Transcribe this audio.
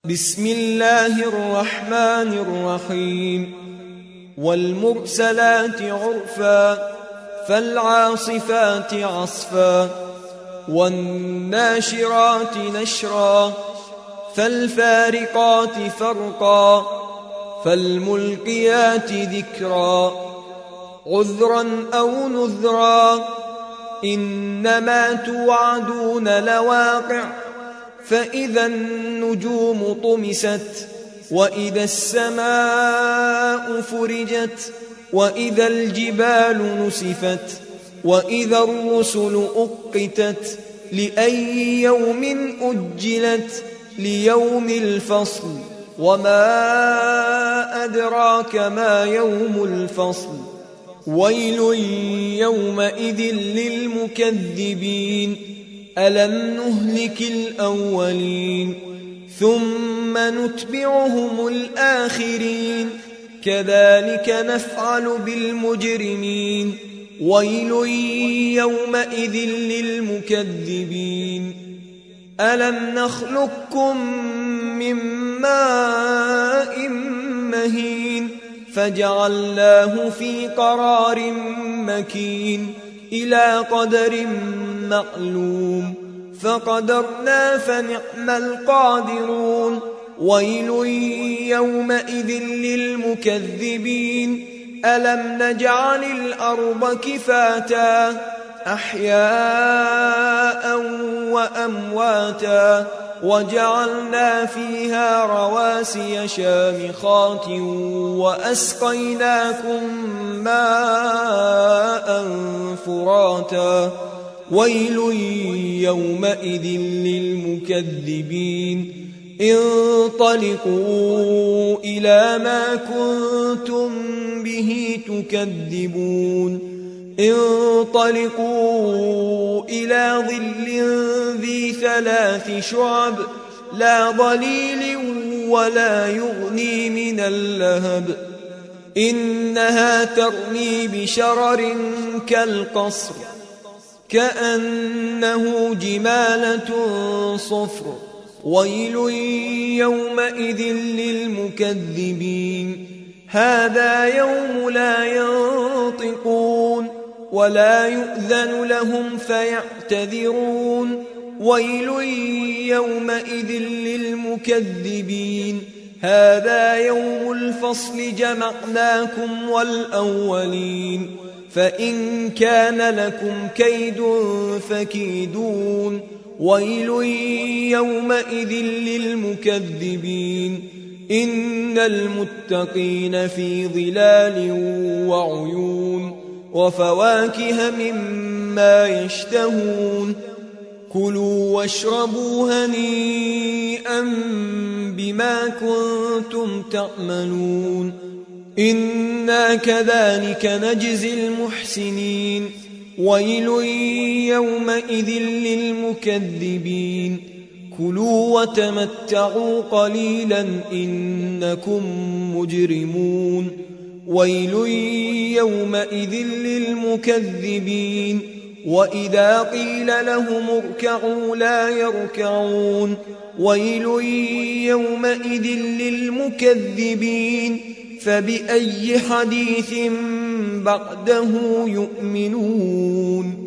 بسم الله الرحمن الرحيم والمرسلات عرفا فالعاصفات عصفا والناشرات نشرا فالفارقات فرقا فالملقيات ذكرا عذرا أو نذرا إنما توعدون لواقع فإذا النجوم طمست وإذا السماء فرجت وإذا الجبال نسفت وإذا الرسل أقتت لأي يوم أجلت ليوم الفصل وما أدراك ما يوم الفصل ويل يومئذ للمكذبين ألم نهلك الأولين ثم نتبعهم الآخرين كذلك نفعل بالمجرمين ويل يومئذ للمكذبين ألم نخلقكم من ماء مهين فجعلناه في قرار مكين إلى قدر معلوم فقدرنا فنعم القادرون ويل يومئذ للمكذبين ألم نجعل الأرض كفاتا أحياء وأمواتا وجعلنا فيها رواسي شامخات وأسقيناكم ماء فراتا ويل يومئذ للمكذبين انطلقوا إلى ما كنتم به تكذبون انطلقوا إلى ظل ذي 3 شعب لا ظليل ولا يغني من اللهب إنها ترمي بشرر كالقصر كأنه جمالة صفر ويل يومئذ للمكذبين هذا يوم لا ينطقون ولا يؤذن لهم فيعتذرون ويل يومئذ للمكذبين هذا يوم الفصل جمعناكم والأولين فإن كان لكم كيد فكيدون ويل يومئذ للمكذبين إن المتقين في ظلال وعيون وفواكه مما يشتهون كلوا واشربوا هنيئا بما كنتم تعملون إنا كذلك نجزي المحسنين ويل يومئذ للمكذبين كلوا وتمتعوا قليلا إنكم مجرمون ويل يومئذ للمكذبين وإذا قيل لهم اركعوا لا يركعون ويل يومئذ للمكذبين فبأي حديث بعده يؤمنون